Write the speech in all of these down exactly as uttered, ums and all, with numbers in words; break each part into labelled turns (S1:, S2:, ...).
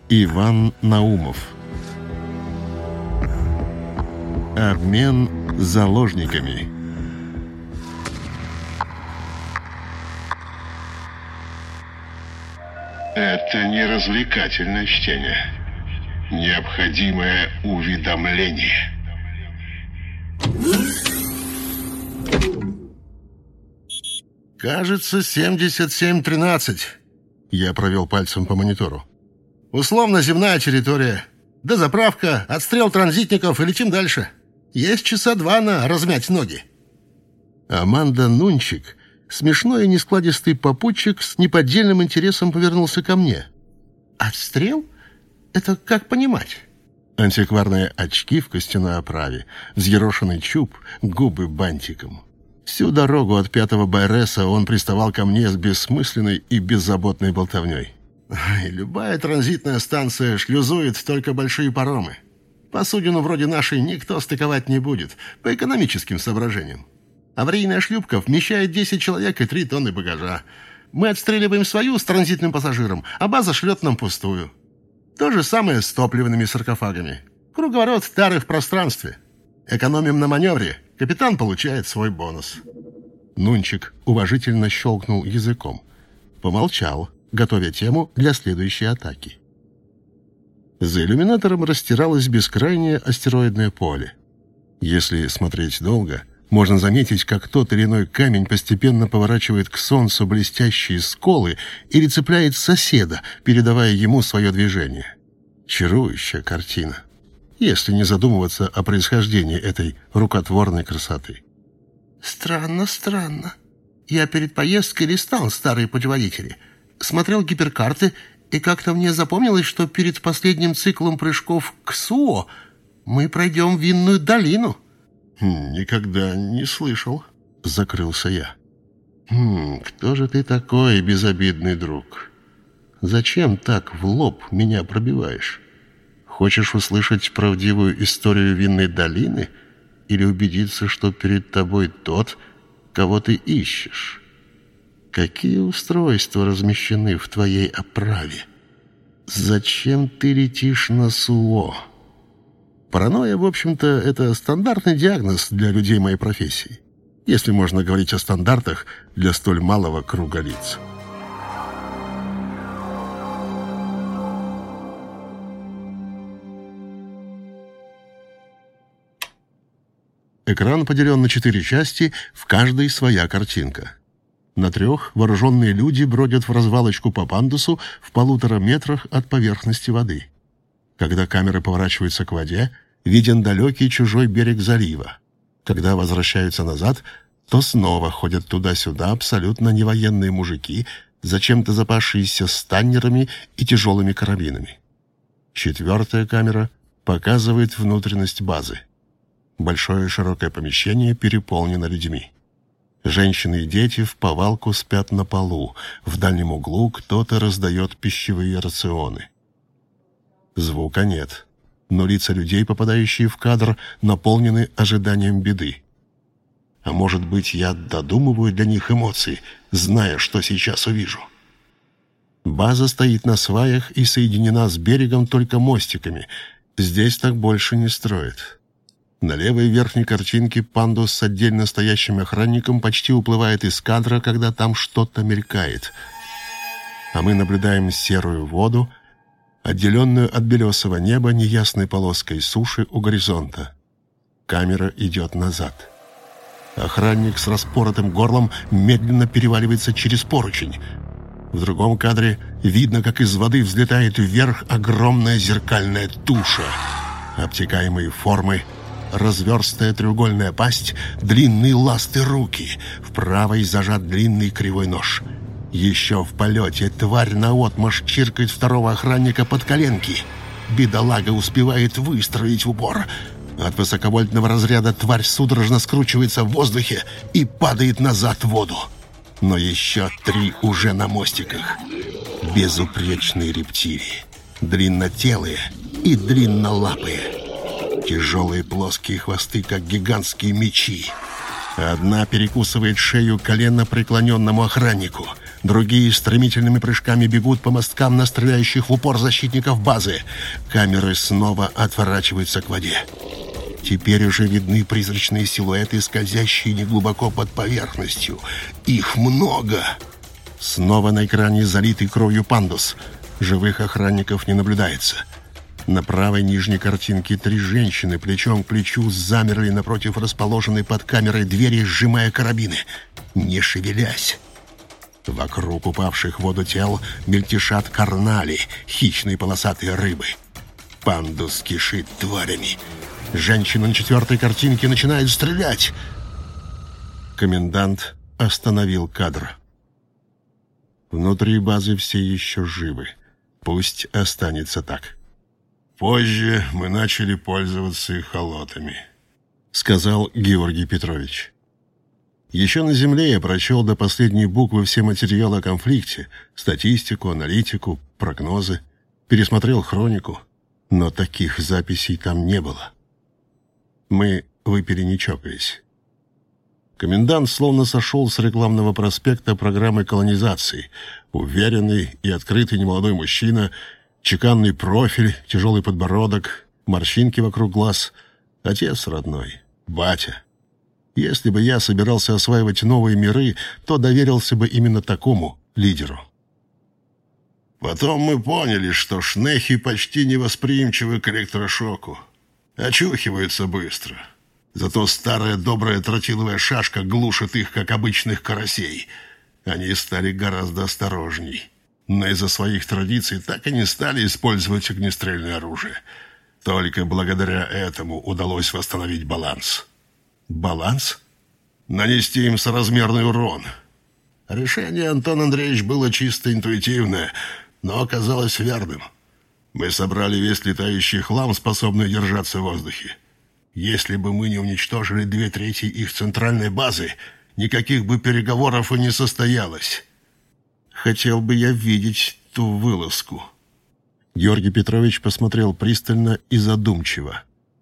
S1: Иван Наумов. Обмен заложниками.
S2: Это не развлекательное чтение. Необходимое уведомление.
S1: Кажется, семьдесят семь тринадцать. Я провел пальцем по монитору. Условно-земная территория. Дозаправка, отстрел транзитников и летим дальше. Есть часа два на размять ноги. Аманда Нунчик, смешной и нескладистый попутчик, с неподдельным интересом повернулся ко мне. Отстрел? Это как понимать? Антикварные очки в костяной оправе, взъерошенный чуб, губы бантиком. Всю дорогу от пятого Байреса он приставал ко мне с бессмысленной и беззаботной болтовней. Любая транзитная станция шлюзует только большие паромы. Посудину вроде нашей никто стыковать не будет, по экономическим соображениям. Аварийная шлюпка вмещает десять человек и три тонны багажа. Мы отстреливаем свою с транзитным пассажиром, а база шлет нам пустую. То же самое с топливными саркофагами. Круговорот тары в пространстве. Экономим на маневре, капитан получает свой бонус. Нунчик уважительно щелкнул языком. Помолчал, готовя тему для следующей атаки. За иллюминатором растиралось бескрайнее астероидное поле. Если смотреть долго, можно заметить, как тот или иной камень постепенно поворачивает к Солнцу блестящие сколы или цепляет соседа, передавая ему свое движение. Чарующая картина, если не задумываться о происхождении этой рукотворной красоты. Странно, странно. Я перед поездкой листал старые путеводители, смотрел гиперкарты, и как-то мне запомнилось, что перед последним циклом прыжков к Суо мы пройдем Винную долину. «Никогда не слышал», — закрылся я. «Хм, кто же ты такой, безобидный друг? Зачем так в лоб меня пробиваешь? Хочешь услышать правдивую историю Винной долины или убедиться, что перед тобой тот, кого ты ищешь? Какие устройства размещены в твоей оправе? Зачем ты летишь на Суо?» Паранойя, в общем-то, это стандартный диагноз для людей моей профессии, если можно говорить о стандартах для столь малого круга лиц. Экран поделен на четыре части, в каждой своя картинка. На трех вооруженные люди бродят в развалочку по пандусу в полутора метрах от поверхности воды. Когда камеры поворачиваются к воде, виден далекий чужой берег залива. Когда возвращаются назад, то снова ходят туда-сюда абсолютно невоенные мужики, зачем-то запасшиеся станнерами и тяжелыми карабинами. Четвертая камера показывает внутренность базы. Большое широкое помещение переполнено людьми. Женщины и дети вповалку спят на полу. В дальнем углу кто-то раздает пищевые рационы. Звука нет, но лица людей, попадающие в кадр, наполнены ожиданием беды. А может быть, я додумываю для них эмоции, зная, что сейчас увижу. База стоит на сваях и соединена с берегом только мостиками. Здесь так больше не строят. На левой верхней картинке пандус с отдельно стоящим охранником почти уплывает из кадра, когда там что-то мелькает. А мы наблюдаем серую воду, отделенную от белесого неба неясной полоской суши у горизонта. Камера идет назад. Охранник с распоротым горлом медленно переваливается через поручень. В другом кадре видно, как из воды взлетает вверх огромная зеркальная туша. Обтекаемые формы, разверстая треугольная пасть, длинные ласты руки. В правой зажат длинный кривой нож. Еще в полете тварь наотмашь чиркает второго охранника под коленки. Бедолага успевает выстрелить в упор. От высоковольтного разряда тварь судорожно скручивается в воздухе и падает назад в воду. Но еще три уже на мостиках. Безупречные рептилии. Длиннотелые и длиннолапые. Тяжелые плоские хвосты, как гигантские мечи. Одна перекусывает шею коленно преклоненному охраннику. Другие стремительными прыжками бегут по мосткам на стреляющих в упор защитников базы. Камеры снова отворачиваются к воде. Теперь уже видны призрачные силуэты, скользящие неглубоко под поверхностью. Их много. Снова на экране залитый кровью пандус. Живых охранников не наблюдается. На правой нижней картинке три женщины плечом к плечу замерли напротив расположенной под камерой двери, сжимая карабины, не шевелясь. Вокруг упавших в воду тел мельтешат карнали, хищные полосатые рыбы. Пандус кишит тварями. Женщина на четвертой картинке начинает стрелять. Комендант остановил кадр. Внутри базы все еще живы. Пусть останется так.
S2: Позже мы начали пользоваться эхолотами,
S1: сказал Георгий Петрович. Еще на Земле я прочел до последней буквы все материалы о конфликте, статистику, аналитику, прогнозы, пересмотрел хронику, но таких записей там не было. Мы выпили не чокаясь. Комендант словно сошел с рекламного проспекта программы колонизации. Уверенный и открытый немолодой мужчина, чеканный профиль, тяжелый подбородок, морщинки вокруг глаз. Отец родной, батя. Если бы я собирался осваивать новые миры, то доверился бы именно такому лидеру.
S2: Потом мы поняли, что шнехи почти невосприимчивы к электрошоку. Очухиваются быстро. Зато старая добрая тротиловая шашка глушит их, как обычных карасей. Они стали гораздо осторожней. Но из-за своих традиций так и не стали использовать огнестрельное оружие. Только благодаря этому удалось восстановить баланс.
S1: Баланс?
S2: Нанести им соразмерный урон. Решение, Антон Андреевич, было чисто интуитивное, но оказалось верным. Мы собрали весь летающий хлам, способный держаться в воздухе. Если бы мы не уничтожили две трети их центральной базы, никаких бы переговоров и не состоялось.
S1: Хотел бы я видеть ту вылазку. Георгий Петрович посмотрел пристально и задумчиво.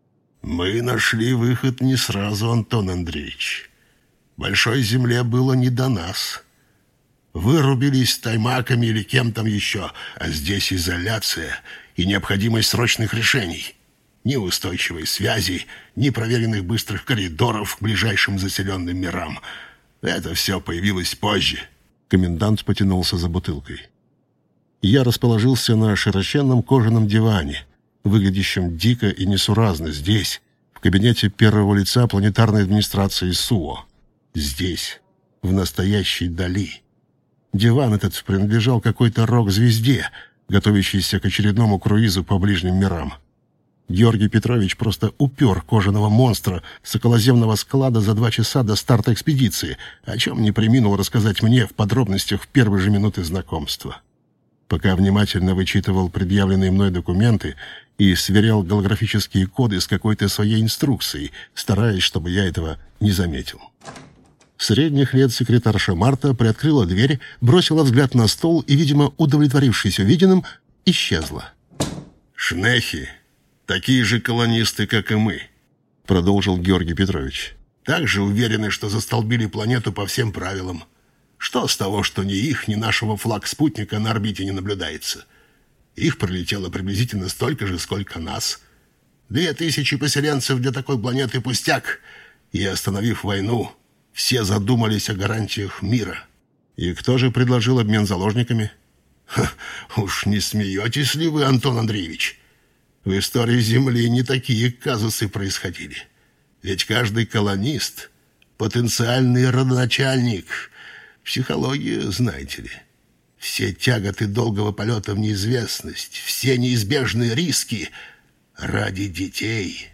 S2: Мы нашли выход не сразу, Антон Андреевич. Большой земле было не до нас. Вырубились таймаками или кем там еще, а здесь изоляция и необходимость срочных решений. Ни устойчивой связи, ни проверенных быстрых коридоров к ближайшим заселенным мирам. Это все появилось позже.
S1: Комендант потянулся за бутылкой. Я расположился на широченном кожаном диване, выглядящем дико и несуразно здесь, в кабинете первого лица планетарной администрации СУО. Здесь, в настоящей дали. Диван этот принадлежал какой-то рок-звезде, готовящейся к очередному круизу по ближним мирам. Георгий Петрович просто упер кожаного монстра с околоземного склада за два часа до старта экспедиции, о чем не преминул рассказать мне в подробностях в первые же минуты знакомства. Пока внимательно вычитывал предъявленные мной документы и сверял голографические коды с какой-то своей инструкцией, стараясь, чтобы я этого не заметил. Средних лет секретарша Марта приоткрыла дверь, бросила взгляд на стол и, видимо, удовлетворившись увиденным, исчезла.
S2: «Шнехи — такие же колонисты, как и мы», — продолжил Георгий Петрович. «Также уверены, что застолбили планету по всем правилам. Что с того, что ни их, ни нашего флаг-спутника на орбите не наблюдается? Их прилетело приблизительно столько же, сколько нас. Две тысячи поселенцев для такой планеты пустяк. И, остановив войну, все задумались о гарантиях мира».
S1: «И кто же предложил обмен заложниками?»
S2: Ха, уж не смеетесь ли вы, Антон Андреевич? В истории Земли не такие казусы происходили. Ведь каждый колонист — потенциальный родоначальник. Психология, знаете ли. Все тяготы долгого полета в неизвестность, все неизбежные риски ради детей.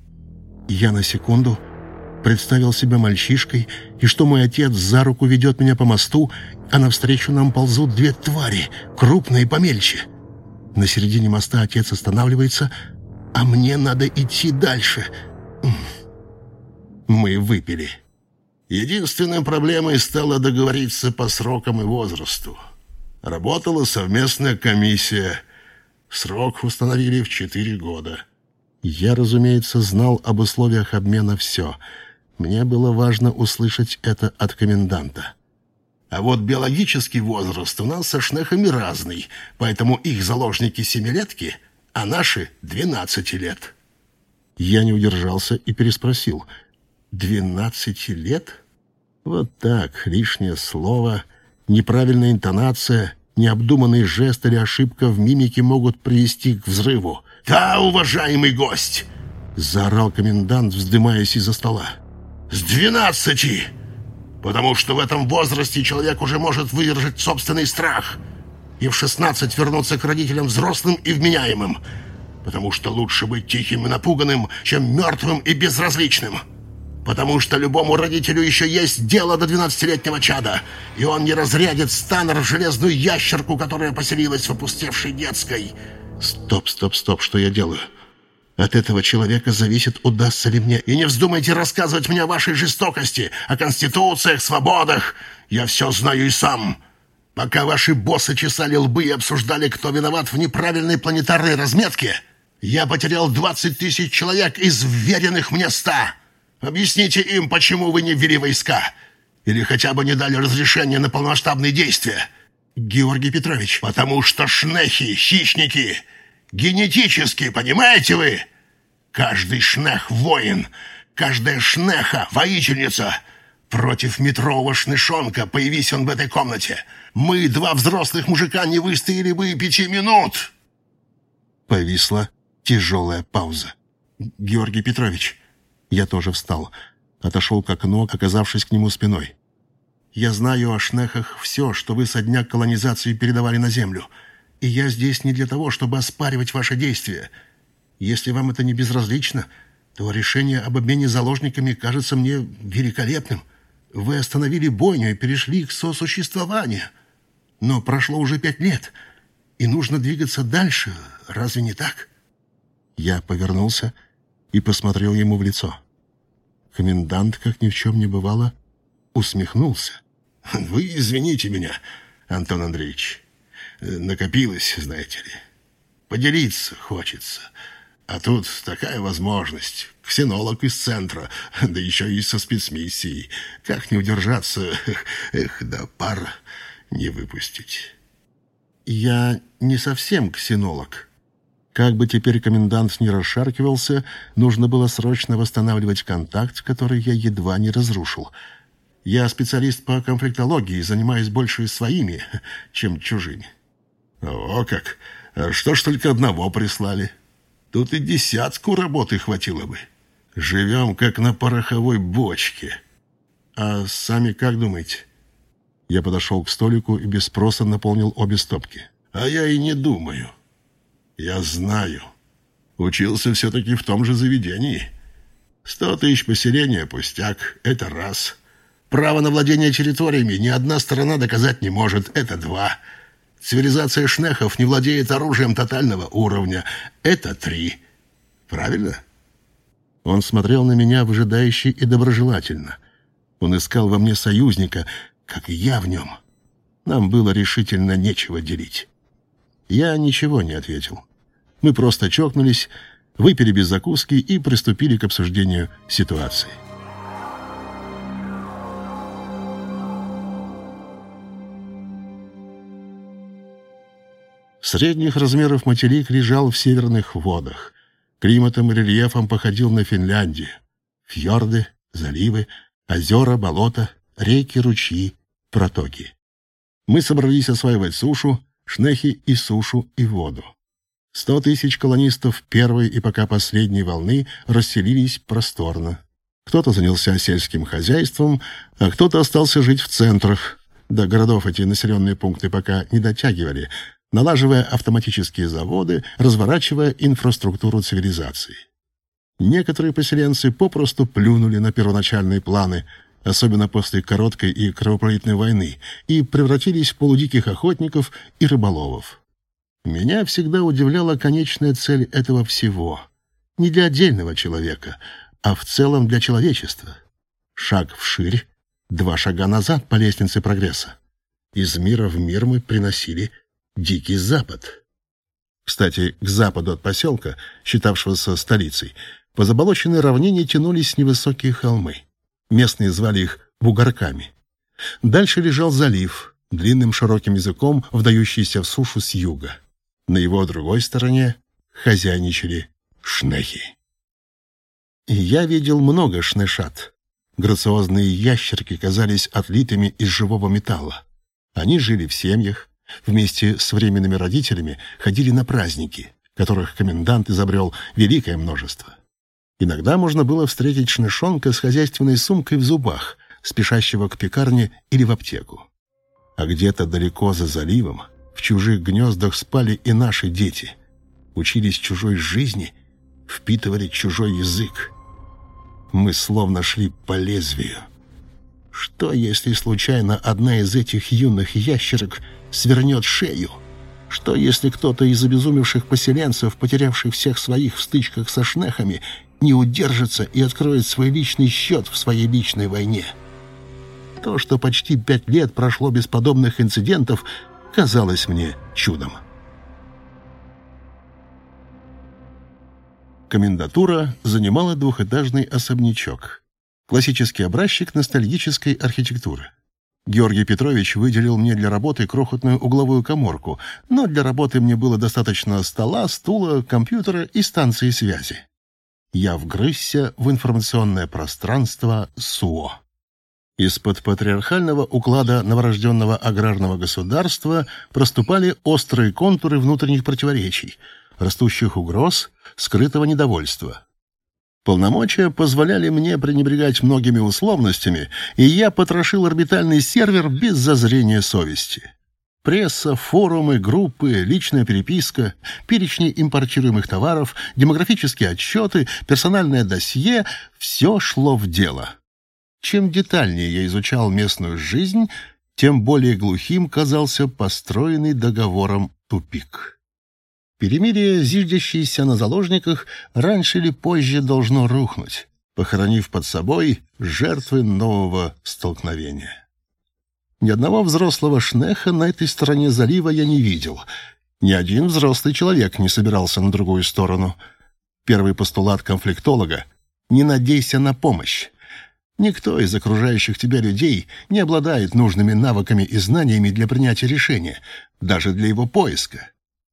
S1: Я на секунду представил себя мальчишкой, и что мой отец за руку ведет меня по мосту, а навстречу нам ползут две твари, крупные и помельче. На середине моста отец останавливается, а мне надо идти дальше. Мы выпили.
S2: Единственной проблемой стало договориться по срокам и возрасту. Работала совместная комиссия. Срок установили в четыре года.
S1: Я, разумеется, знал об условиях обмена все. Мне было важно услышать это от коменданта.
S2: А вот биологический возраст у нас со шнехами разный, поэтому их заложники семилетки, а наши двенадцати лет».
S1: Я не удержался и переспросил. «Двенадцати лет?» Вот так, лишнее слово, неправильная интонация, необдуманный жест или ошибка в мимике могут привести к взрыву.
S2: «Да, уважаемый гость!»
S1: — заорал комендант, вздымаясь из-за стола.
S2: «С двенадцати! Потому что в этом возрасте человек уже может выдержать собственный страх и в шестнадцать вернуться к родителям взрослым и вменяемым, потому что лучше быть тихим и напуганным, чем мертвым и безразличным. Потому что любому родителю еще есть дело до двенадцатилетнего чада, и он не разрядит станер в железную ящерку, которая поселилась в опустевшей детской».
S1: «Стоп, стоп, стоп, что я делаю? От этого человека зависит, удастся ли мне...»
S2: «И не вздумайте рассказывать мне о вашей жестокости, о конституциях, свободах. Я все знаю и сам. Пока ваши боссы чесали лбы и обсуждали, кто виноват в неправильной планетарной разметке, я потерял двадцать тысяч человек из вверенных мне ста. Объясните им, почему вы не ввели войска. Или хотя бы не дали разрешения на полномасштабные действия».
S1: «Георгий Петрович...»
S2: «Потому что шнехи, хищники, генетически, понимаете вы? Каждый шнех — воин, каждая шнеха — воительница. Против метрового шнешонка, появись он в этой комнате, мы, два взрослых мужика, не выстояли бы и пяти минут».
S1: Повисла тяжелая пауза. «Георгий Петрович...» Я тоже встал, отошел к окну, оказавшись к нему спиной. «Я знаю о шнехах все, что вы со дня колонизации передавали на Землю, и я здесь не для того, чтобы оспаривать ваши действия. Если вам это не безразлично, то решение об обмене заложниками кажется мне великолепным. Вы остановили бойню и перешли к сосуществованию. Но прошло уже пять лет, и нужно двигаться дальше, разве не так?» Я повернулся и посмотрел ему в лицо. Комендант, как ни в чем не бывало, усмехнулся.
S2: «Вы извините меня, Антон Андреевич. Накопилось, знаете ли. Поделиться хочется. А тут такая возможность. Ксенолог из центра, да еще и со спецмиссией. Как не удержаться, эх, да пар не выпустить».
S1: «Я не совсем ксенолог». Как бы теперь комендант не расшаркивался, нужно было срочно восстанавливать контакт, который я едва не разрушил. Я специалист по конфликтологии, занимаюсь больше своими, чем чужими.
S2: «О как! Что ж только одного прислали? Тут и десятку работы хватило бы. Живем, как на пороховой бочке».
S1: «А сами как думаете?» Я подошел к столику и без спроса наполнил обе стопки.
S2: «А я и не думаю. Я знаю. Учился все-таки в том же заведении. Сто тысяч поселения, пустяк, это раз. Право на владение территориями ни одна сторона доказать не может, это два. Цивилизация шнехов не владеет оружием тотального уровня, это три. Правильно?»
S1: Он смотрел на меня выжидающе и доброжелательно. Он искал во мне союзника, как и я в нем. Нам было решительно нечего делить. Я ничего не ответил. Мы просто чокнулись, выпили без закуски и приступили к обсуждению ситуации. Средних размеров материк лежал в северных водах. Климатом и рельефом походил на Финляндию. Фьорды, заливы, озера, болота, реки, ручьи, протоки. Мы собрались осваивать сушу, шнехи и сушу, и воду. Сто тысяч колонистов первой и пока последней волны расселились просторно. Кто-то занялся сельским хозяйством, а кто-то остался жить в центрах. До городов эти населенные пункты пока не дотягивали, налаживая автоматические заводы, разворачивая инфраструктуру цивилизации. Некоторые поселенцы попросту плюнули на первоначальные планы, особенно после короткой и кровопролитной войны, и превратились в полудиких охотников и рыболовов. Меня всегда удивляла конечная цель этого всего. Не для отдельного человека, а в целом для человечества. Шаг вширь, два шага назад по лестнице прогресса. Из мира в мир мы приносили Дикий Запад. Кстати, к западу от поселка, считавшегося столицей, по заболоченной равнине тянулись невысокие холмы. Местные звали их бугорками.
S3: Дальше лежал залив, длинным широким языком вдающийся в сушу с юга. На его другой стороне хозяйничали шнехи. И я видел много шнешат. Грациозные ящерки казались отлитыми из живого металла. Они жили в семьях, вместе с временными родителями ходили на праздники, которых комендант изобрел великое множество. Иногда можно было встретить шнешонка с хозяйственной сумкой в зубах, спешащего к пекарне или в аптеку. А где-то далеко за заливом, в чужих гнездах спали и наши дети. Учились чужой жизни, впитывали чужой язык. Мы словно шли по лезвию. Что, если случайно одна из этих юных ящерок свернет шею? Что, если кто-то из обезумевших поселенцев, потерявших всех своих в стычках со шнехами, не удержится и откроет свой личный счет в своей личной войне? То, что почти пять лет прошло без подобных инцидентов, казалось мне чудом. Комендатура занимала двухэтажный особнячок. Классический образчик ностальгической архитектуры. Георгий Петрович выделил мне для работы крохотную угловую каморку, но для работы мне было достаточно стола, стула, компьютера и станции связи. Я вгрызся в информационное пространство СУО. Из-под патриархального уклада новорожденного аграрного государства проступали острые контуры внутренних противоречий, растущих угроз, скрытого недовольства. Полномочия позволяли мне пренебрегать многими условностями, и я потрошил орбитальный сервер без зазрения совести. Пресса, форумы, группы, личная переписка, перечни импортируемых товаров, демографические отчеты, персональное досье — все шло в дело. Чем детальнее я изучал местную жизнь, тем более глухим казался построенный договором тупик. Перемирие, зиждящееся на заложниках, раньше или позже должно рухнуть, похоронив под собой жертвы нового столкновения. Ни одного взрослого шнеха на этой стороне залива я не видел. Ни один взрослый человек не собирался на другую сторону. Первый постулат конфликтолога — не надейся на помощь. Никто из окружающих тебя людей не обладает нужными навыками и знаниями для принятия решения, даже для его поиска.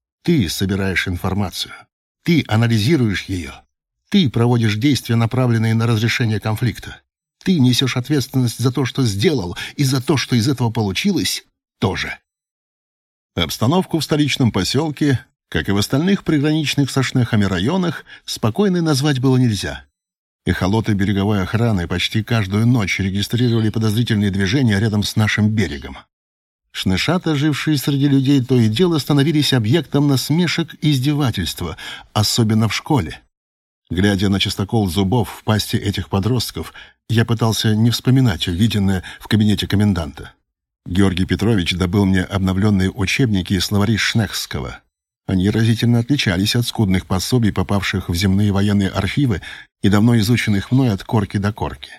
S3: Ты собираешь информацию, ты анализируешь ее, ты проводишь действия, направленные на разрешение конфликта. Ты несешь ответственность за то, что сделал, и за то, что из этого получилось, тоже. Обстановку в столичном поселке, как и в остальных приграничных со шнехами районах, спокойной назвать было нельзя. Эхолоты береговой охраны почти каждую ночь регистрировали подозрительные движения рядом с нашим берегом. Шнешата, жившие среди людей, то и дело становились объектом насмешек и издевательства, особенно в школе. Глядя на чистокол зубов в пасти этих подростков, я пытался не вспоминать увиденное в кабинете коменданта. Георгий Петрович добыл мне обновленные учебники и словари шнехского. Они разительно отличались от скудных пособий, попавших в земные военные архивы и давно изученных мной от корки до корки.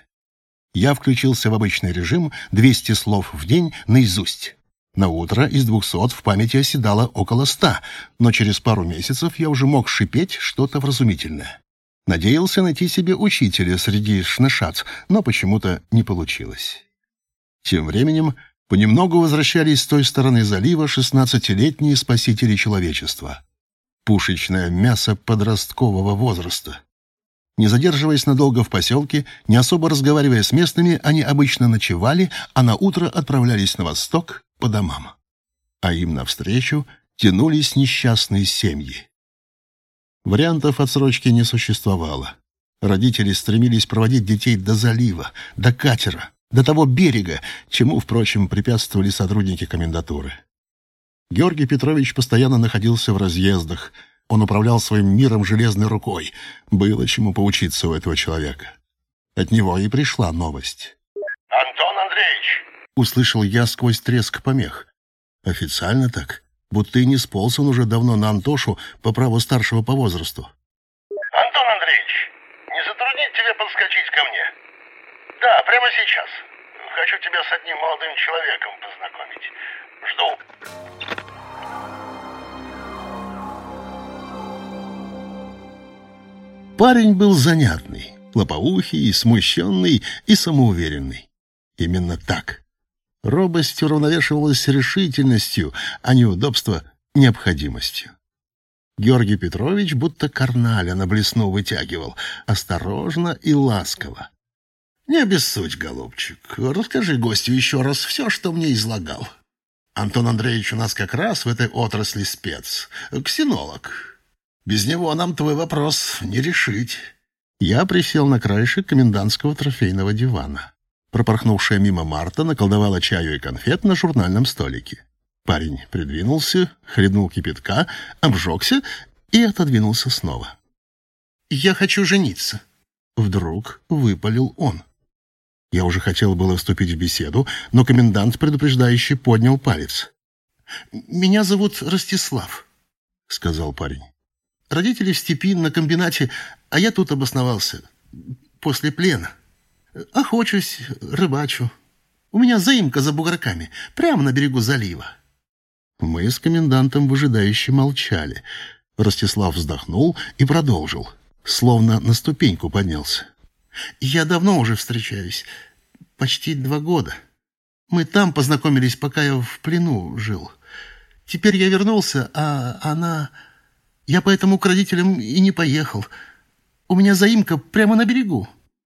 S3: Я включился в обычный режим двести слов в день наизусть. На утро из двухсот в памяти оседало около ста, но через пару месяцев я уже мог шипеть что-то вразумительное. Надеялся найти себе учителя среди шнешат, но почему-то не получилось. Тем временем понемногу возвращались с той стороны залива шестнадцатилетние спасители человечества. Пушечное мясо подросткового возраста. Не задерживаясь надолго в поселке, не особо разговаривая с местными, они обычно ночевали, а на утро отправлялись на восток по домам. А им навстречу тянулись несчастные семьи. Вариантов отсрочки не существовало. Родители стремились проводить детей до залива, до катера, до того берега, чему, впрочем, препятствовали сотрудники комендатуры. Георгий Петрович постоянно находился в разъездах. Он управлял своим миром железной рукой. Было чему поучиться у этого человека. От него и пришла новость.
S2: «Антон Андреевич!»
S3: — услышал я сквозь треск помех. Официально так, будто и не сполз он уже давно на Антошу по праву старшего по возрасту.
S2: «Антон Андреевич, не затруднит тебе подскочить ко мне? Да, прямо сейчас. Хочу тебя с одним молодым человеком познакомить. Жду».
S3: Парень был занятный, лопоухий, смущенный и самоуверенный. Именно так. Робость уравновешивалась решительностью, а неудобство — необходимостью. Георгий Петрович будто карналя на блесну вытягивал, осторожно и ласково.
S2: «Не обессудь, голубчик. Расскажи гостю еще раз все, что мне излагал. Антон Андреевич у нас как раз в этой отрасли спец, ксенолог. Без него нам твой вопрос не решить».
S3: Я присел на краешек комендантского трофейного дивана. Пропорхнувшая мимо Марта наколдовала чаю и конфет на журнальном столике. Парень придвинулся, хлебнул кипятка, обжегся и отодвинулся снова.
S1: «Я хочу жениться», — вдруг выпалил он. Я уже хотел было вступить в беседу, но комендант предупреждающе поднял палец. «Меня зовут Ростислав», — сказал парень. «Родители в степи на комбинате, а я тут обосновался, после плена. Охочусь, рыбачу. У меня заимка за бугорками, прямо на берегу залива».
S3: Мы с комендантом выжидающе молчали. Ростислав вздохнул и продолжил, словно на ступеньку поднялся.
S1: «Я давно уже встречаюсь, почти два года. Мы там познакомились, пока я в плену жил. Теперь я вернулся, а она... Я поэтому к родителям и не поехал. У меня заимка прямо на берегу».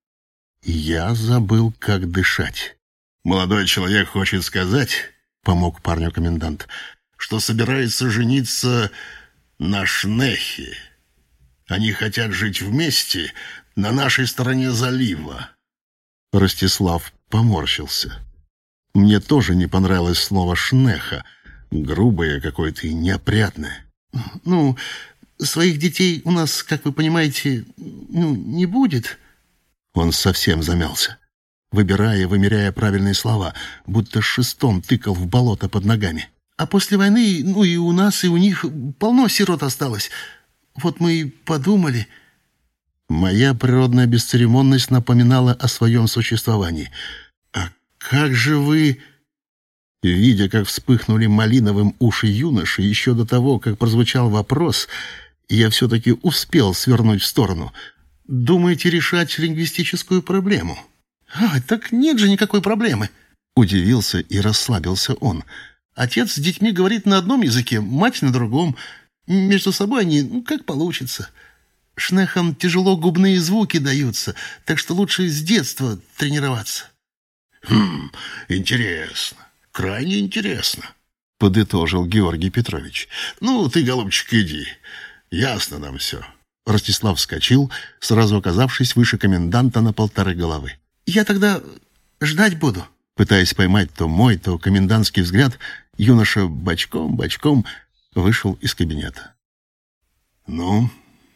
S3: Я забыл, как дышать.
S2: «Молодой человек хочет сказать, — помог парню комендант, — что собирается жениться на Шнехе. Они хотят жить вместе на нашей стороне залива».
S3: Ростислав поморщился. Мне тоже не понравилось слово «шнеха», грубое какое-то и неопрятное.
S1: «Ну, своих детей у нас, как вы понимаете, ну, не будет».
S3: Он совсем замялся, выбирая и вымеряя правильные слова, будто шестом тыкал в болото под ногами.
S1: «А после войны, ну и у нас, и у них полно сирот осталось. Вот мы и подумали...»
S3: Моя природная бесцеремонность напоминала о своем существовании. «А как же вы...» Видя, как вспыхнули малиновым уши юноши еще до того, как прозвучал вопрос, я все-таки успел свернуть в сторону.
S1: «Думаете решать лингвистическую проблему?» «А, так нет же никакой проблемы!»
S3: Удивился и расслабился он.
S1: «Отец с детьми говорит на одном языке, мать на другом. Между собой они, ну, как получится. Шнехам тяжело губные звуки даются, так что лучше с детства тренироваться».
S2: «Хм, интересно, крайне интересно», —
S3: подытожил Георгий Петрович.
S2: «Ну, ты, голубчик, иди. Ясно нам все».
S3: Ростислав вскочил, сразу оказавшись выше коменданта на полторы головы.
S1: «Я тогда ждать буду».
S3: Пытаясь поймать то мой, то комендантский взгляд, юноша бочком-бочком вышел из кабинета.
S2: «Ну,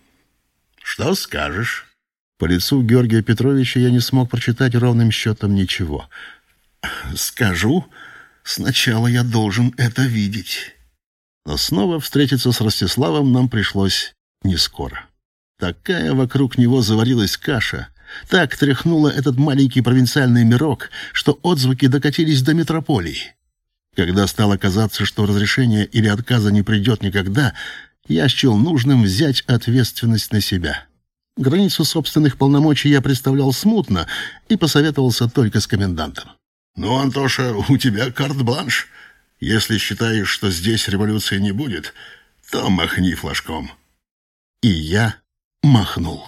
S2: что скажешь?»
S3: По лицу Георгия Петровича я не смог прочитать ровным счетом ничего.
S1: «Скажу, сначала я должен это видеть».
S3: Но снова встретиться с Ростиславом нам пришлось не скоро. Такая вокруг него заварилась каша, так тряхнуло этот маленький провинциальный мирок, что отзвуки докатились до метрополии. Когда стало казаться, что разрешения или отказа не придет никогда, я счел нужным взять ответственность на себя. Границу собственных полномочий я представлял смутно и посоветовался только с комендантом.
S2: «Ну, Антоша, у тебя карт-бланш. Если считаешь, что здесь революции не будет, то махни флажком».
S3: И я махнул.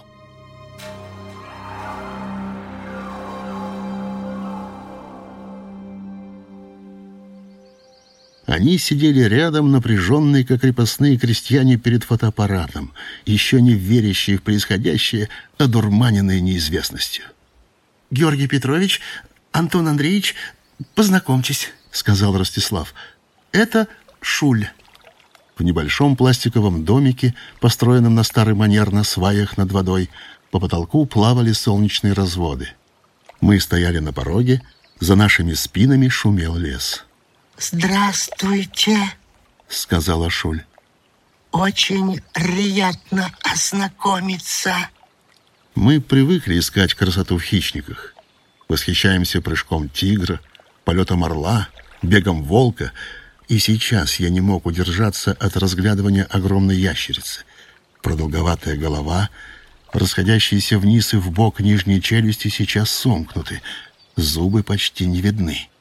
S3: Они сидели рядом, напряженные, как крепостные крестьяне перед фотоаппаратом, еще не верящие в происходящее, одурманенные неизвестностью.
S1: «Георгий Петрович, Антон Андреевич, познакомьтесь», — сказал Ростислав. «Это Шуль».
S3: В небольшом пластиковом домике, построенном на старый манер на сваях над водой, по потолку плавали солнечные разводы. Мы стояли на пороге, за нашими спинами шумел лес.
S4: «Здравствуйте»,
S3: — сказала Шуль.
S4: «Очень приятно ознакомиться».
S3: Мы привыкли искать красоту в хищниках. Восхищаемся прыжком тигра, полетом орла, бегом волка. И сейчас я не мог удержаться от разглядывания огромной ящерицы. Продолговатая голова, расходящиеся вниз и вбок нижние челюсти сейчас сомкнуты, зубы почти не видны.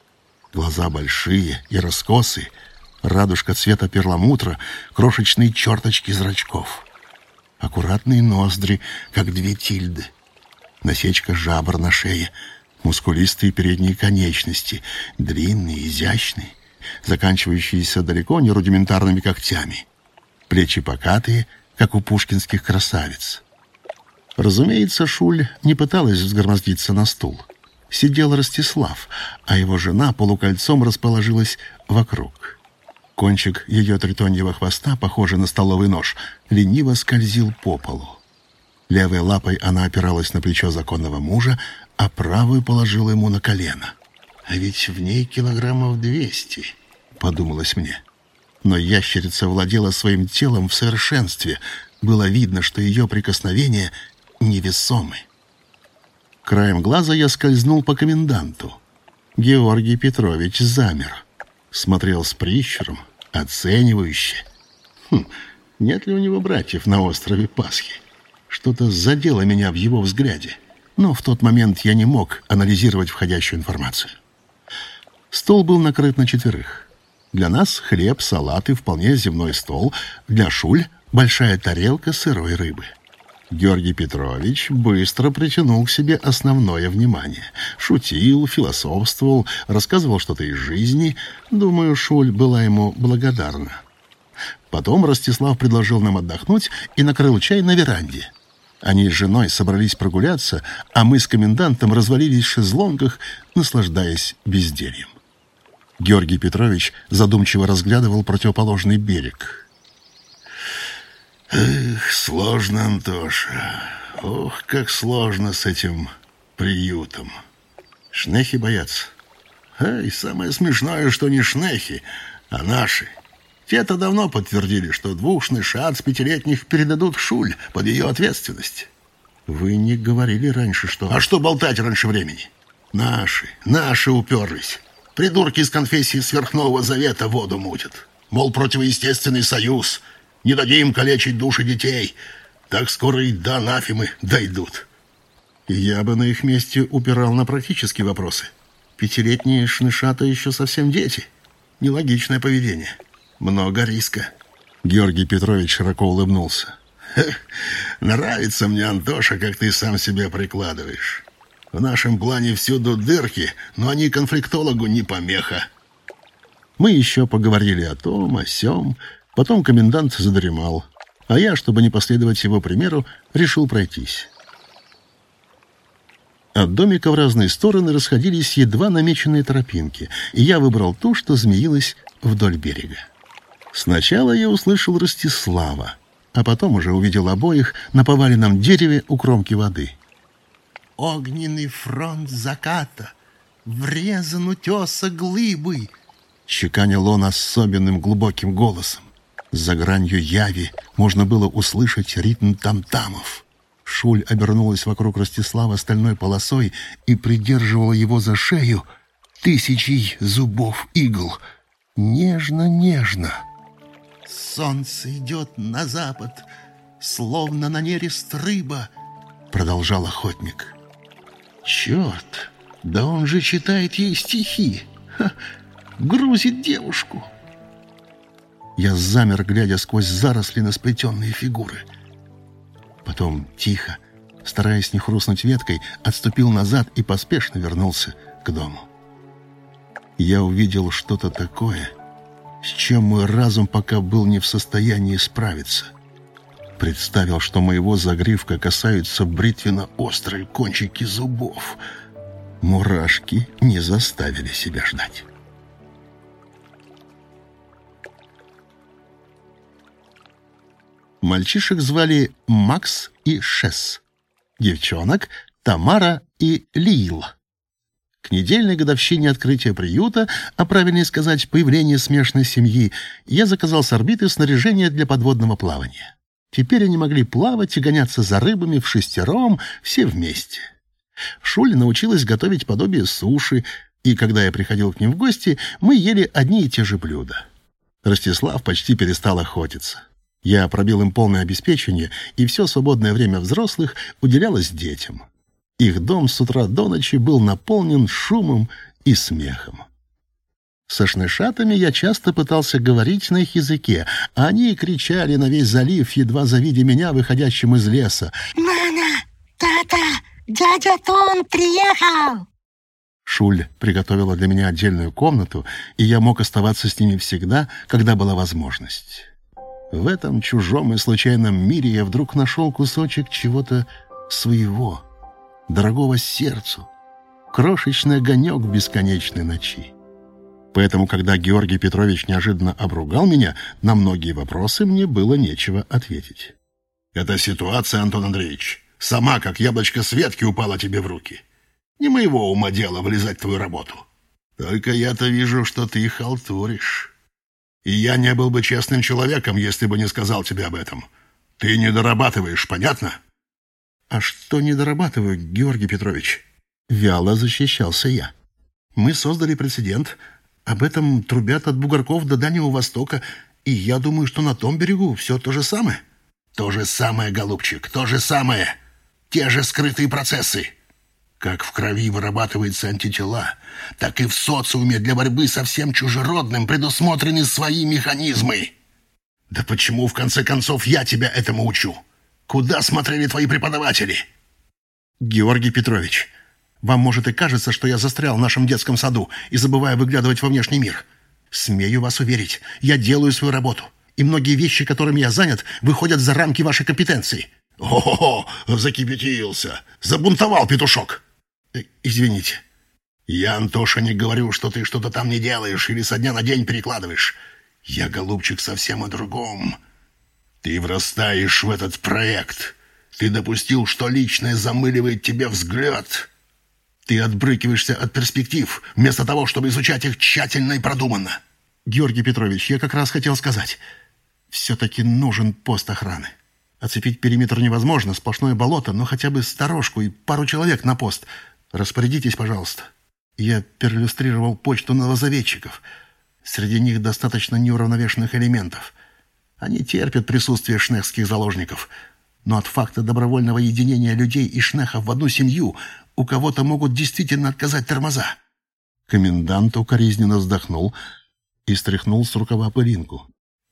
S3: Глаза большие и раскосые, радужка цвета перламутра, крошечные черточки зрачков. Аккуратные ноздри, как две тильды. Насечка жабр на шее, мускулистые передние конечности, длинные, изящные, заканчивающиеся далеко не рудиментарными когтями. Плечи покатые, как у пушкинских красавиц. Разумеется, Шуль не пыталась взгромоздиться на стул. Сидел Ростислав, а его жена полукольцом расположилась вокруг. Кончик ее тритоньего хвоста, похожий на столовый нож, лениво скользил по полу. Левой лапой она опиралась на плечо законного мужа, а правую положила ему на колено. «А ведь в ней килограммов двести», — подумалось мне. Но ящерица владела своим телом в совершенстве. Было видно, что ее прикосновения невесомы. Краем глаза я скользнул по коменданту. Георгий Петрович замер. Смотрел с прищуром, оценивающе. Хм, нет ли у него братьев на острове Пасхи? Что-то задело меня в его взгляде. Но в тот момент я не мог анализировать входящую информацию. Стол был накрыт на четверых. Для нас хлеб, салат и вполне земной стол. Для Шуль большая тарелка сырой рыбы. Георгий Петрович быстро притянул к себе основное внимание. Шутил, философствовал, рассказывал что-то из жизни. Думаю, Шуль была ему благодарна. Потом Ростислав предложил нам отдохнуть и накрыл чай на веранде. Они с женой собрались прогуляться, а мы с комендантом развалились в шезлонгах, наслаждаясь бездельем. Георгий Петрович задумчиво разглядывал противоположный берег.
S2: Эх, сложно, Антоша. Ох, как сложно с этим приютом.
S3: Шнехи боятся.
S2: Эй, самое смешное, что не шнехи, а наши. Те-то давно подтвердили, что двух шнышат с пятилетних передадут в Шуль под ее ответственность.
S3: Вы не говорили раньше, что...
S2: А что болтать раньше времени? Наши, наши уперлись. Придурки из конфессии Сверхнового Завета воду мутят. Мол, противоестественный союз. Не дадим калечить души детей. Так скоро и до анафемы дойдут.
S3: Я бы на их месте упирал на практические вопросы. Пятилетние шнышата еще совсем дети. Нелогичное поведение. Много риска. Георгий Петрович широко улыбнулся.
S2: Нравится мне, Антоша, как ты сам себя прикладываешь. В нашем плане всюду дырки, но они конфликтологу не помеха.
S3: Мы еще поговорили о том, о сём. Потом комендант задремал, а я, чтобы не последовать его примеру, решил пройтись. От домика в разные стороны расходились едва намеченные тропинки, и я выбрал ту, что змеилась вдоль берега. Сначала я услышал Ростислава, а потом уже увидел обоих на поваленном дереве у кромки воды.
S4: «Огненный фронт заката, врезан утеса глыбы»,
S3: — чеканил он особенным глубоким голосом. За гранью яви можно было услышать ритм там-тамов. Шуль обернулась вокруг Ростислава стальной полосой и придерживала его за шею тысячей зубов игл. Нежно-нежно.
S4: «Солнце идет на запад, словно на нерест рыба»,
S3: — продолжал охотник. «Черт, да он же читает ей стихи! Ха, грузит девушку!» Я замер, глядя сквозь заросли на сплетенные фигуры. Потом тихо, стараясь не хрустнуть веткой, отступил назад и поспешно вернулся к дому. Я увидел что-то такое, с чем мой разум пока был не в состоянии справиться. Представил, что моего загривка касаются бритвенно-острые кончики зубов. Мурашки не заставили себя ждать. Мальчишек звали Макс и Шес. Девчонок — Тамара и Лил. К недельной годовщине открытия приюта, а правильнее сказать, появления смешанной семьи, я заказал с орбиты снаряжение для подводного плавания. Теперь они могли плавать и гоняться за рыбами в шестером, все вместе. Шуль научилась готовить подобие суши, и когда я приходил к ним в гости, мы ели одни и те же блюда. Ростислав почти перестал охотиться. Я пробил им полное обеспечение, и все свободное время взрослых уделялось детям. Их дом с утра до ночи был наполнен шумом и смехом. Со шнешатами я часто пытался говорить на их языке, а они кричали на весь залив, едва завидя меня, выходящим из леса.
S5: «Мама! Тата! Дядя Том приехал!»
S3: Шуль приготовила для меня отдельную комнату, и я мог оставаться с ними всегда, когда была возможность. В этом чужом и случайном мире я вдруг нашел кусочек чего-то своего, дорогого сердцу, крошечный огонек в бесконечной ночи. Поэтому, когда Георгий Петрович неожиданно обругал меня, на многие вопросы мне было нечего ответить.
S2: «Эта ситуация, Антон Андреевич, сама как яблочко с ветки упала тебе в руки. Не моего ума дело влезать в твою работу. Только я-то вижу, что ты халтуришь. И я не был бы честным человеком, если бы не сказал тебе об этом. Ты не дорабатываешь, понятно?»
S3: «А что не дорабатываю, Георгий Петрович?» Вяло защищался я. «Мы создали прецедент. Об этом трубят от бугорков до Дальнего Востока, и я думаю, что на том берегу все то же самое».
S2: «То же самое, голубчик, то же самое. Те же скрытые процессы. Как в крови вырабатываются антитела, так и в социуме для борьбы со всем чужеродным предусмотрены свои механизмы. Да почему, в конце концов, я тебя этому учу? Куда смотрели твои преподаватели?»
S3: «Георгий Петрович, вам, может, и кажется, что я застрял в нашем детском саду и забываю выглядывать во внешний мир. Смею вас уверить, я делаю свою работу, и многие вещи, которыми я занят, выходят за рамки вашей компетенции».
S2: «О-хо-хо! Забунтовал, забунтовал петушок!»
S3: э, «Извините».
S2: «Я, Антоша, не говорю, что ты что-то там не делаешь или со дня на день перекладываешь. Я, голубчик, совсем о другом. Ты врастаешь в этот проект. Ты допустил, что личное замыливает тебе взгляд. Ты отбрыкиваешься от перспектив, вместо того, чтобы изучать их тщательно и продуманно».
S3: «Георгий Петрович, я как раз хотел сказать, все-таки нужен пост охраны. Оцепить периметр невозможно, сплошное болото, но хотя бы сторожку и пару человек на пост. Распорядитесь, пожалуйста». Я перлюстрировал почту новозаветчиков. Среди них достаточно неуравновешенных элементов. Они терпят присутствие шнехских заложников, но от факта добровольного единения людей и шнехов в одну семью у кого-то могут действительно отказать тормоза. Комендант укоризненно вздохнул и стряхнул с рукава пылинку.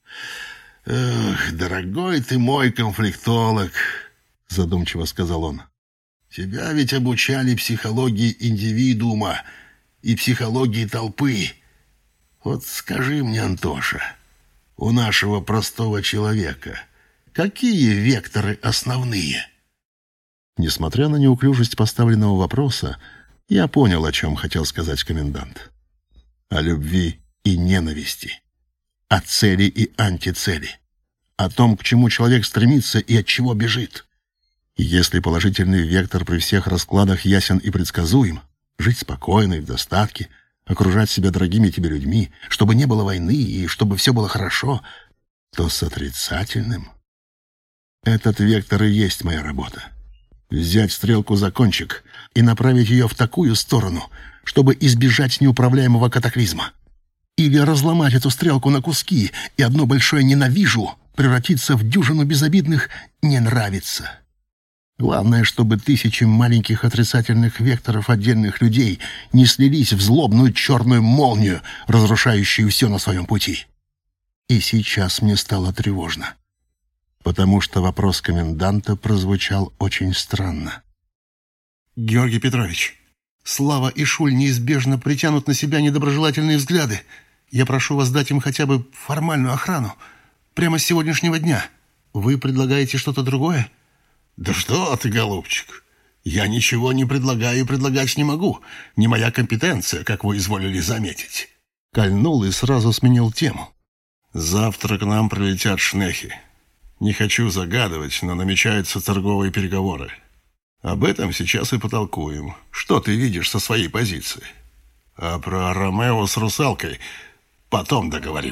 S2: «Эх, дорогой ты мой конфликтолог», — задумчиво сказал он. «Тебя ведь обучали психологии индивидуума и психологии толпы. Вот скажи мне, Антоша, у нашего простого человека какие векторы основные?»
S3: Несмотря на неуклюжесть поставленного вопроса, я понял, о чем хотел сказать комендант. О любви и ненависти. О цели и антицели. О том, к чему человек стремится и от чего бежит. Если положительный вектор при всех раскладах ясен и предсказуем, жить спокойно и в достатке, окружать себя дорогими тебе людьми, чтобы не было войны и чтобы все было хорошо, то с отрицательным... Этот вектор и есть моя работа. Взять стрелку за кончик и направить ее в такую сторону, чтобы избежать неуправляемого катаклизма. Или разломать эту стрелку на куски, и одно большое «ненавижу» превратиться в дюжину безобидных «не нравится». Главное, чтобы тысячи маленьких отрицательных векторов отдельных людей не слились в злобную черную молнию, разрушающую все на своем пути. И сейчас мне стало тревожно, потому что вопрос коменданта прозвучал очень странно. «Георгий Петрович, Слава и Шуль неизбежно притянут на себя недоброжелательные взгляды. Я прошу вас дать им хотя бы формальную охрану. Прямо с сегодняшнего дня. Вы предлагаете что-то другое?»
S2: «Да что ты, голубчик, я ничего не предлагаю и предлагать не могу. Не моя компетенция, как вы изволили заметить».
S3: Кольнул и сразу сменил тему.
S2: «Завтра к нам прилетят шнехи. Не хочу загадывать, но намечаются торговые переговоры. Об этом сейчас и потолкуем. Что ты видишь со своей позиции? А про Ромео с русалкой потом договорим».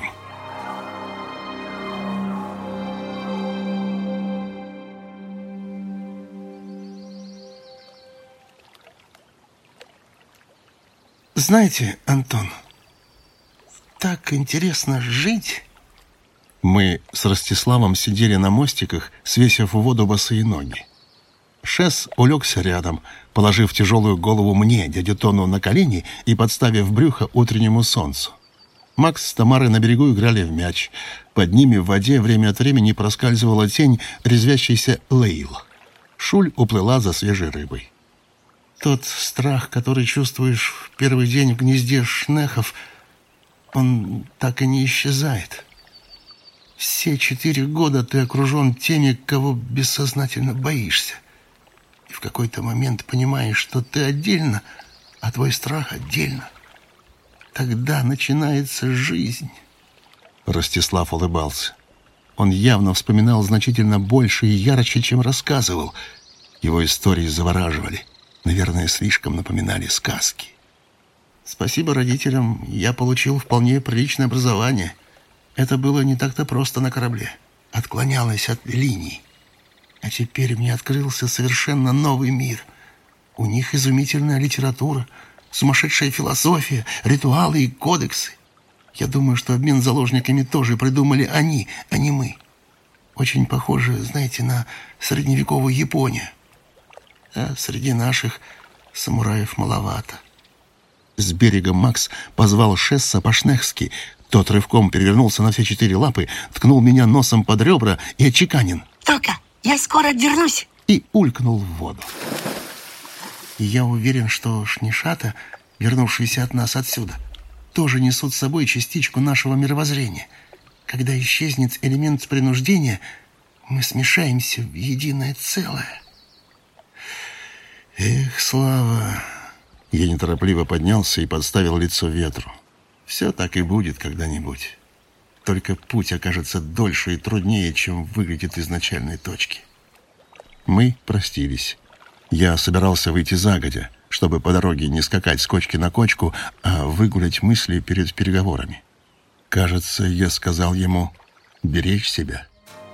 S4: Знаете, Антон, так интересно жить.
S3: Мы с Ростиславом сидели на мостиках, свесив в воду босые ноги. Шес улегся рядом, положив тяжелую голову мне, дяде Тону, на колени и подставив брюхо утреннему солнцу. Макс с Тамарой на берегу играли в мяч. Под ними в воде время от времени проскальзывала тень резвящейся Лейл. Шуль уплыла за свежей рыбой.
S4: Тот страх, который чувствуешь в первый день в гнезде шнехов, он так и не исчезает. Все четыре года ты окружен теми, кого бессознательно боишься. И в какой-то момент понимаешь, что ты отдельно, а твой страх отдельно. Тогда начинается жизнь.
S3: Ростислав улыбался. Он явно вспоминал значительно больше и ярче, чем рассказывал. Его истории завораживали. Наверное, слишком напоминали сказки.
S4: Спасибо родителям, я получил вполне приличное образование. Это было не так-то просто на корабле. Отклонялось от линий. А теперь мне открылся совершенно новый мир. У них изумительная литература, сумасшедшая философия, ритуалы и кодексы. Я думаю, что обмен заложниками тоже придумали они, а не мы. Очень похоже, знаете, на средневековую Японию. А среди наших самураев маловато.
S3: С берега Макс позвал Шесса по-шнехски. Тот рывком перевернулся на все четыре лапы, ткнул меня носом под ребра и отчеканен.
S5: Тока, я скоро вернусь.
S3: И улькнул в воду.
S4: И я уверен, что шнишата, вернувшиеся от нас отсюда, тоже несут с собой частичку нашего мировоззрения. Когда исчезнет элемент принуждения, мы смешаемся в единое целое. Эх, Слава...
S3: Я неторопливо поднялся и подставил лицо ветру. Все так и будет когда-нибудь. Только путь окажется дольше и труднее, чем выглядит из начальной точки. Мы простились. Я собирался выйти загодя, чтобы по дороге не скакать с кочки на кочку, а выгулять мысли перед переговорами. Кажется, я сказал ему «беречь себя».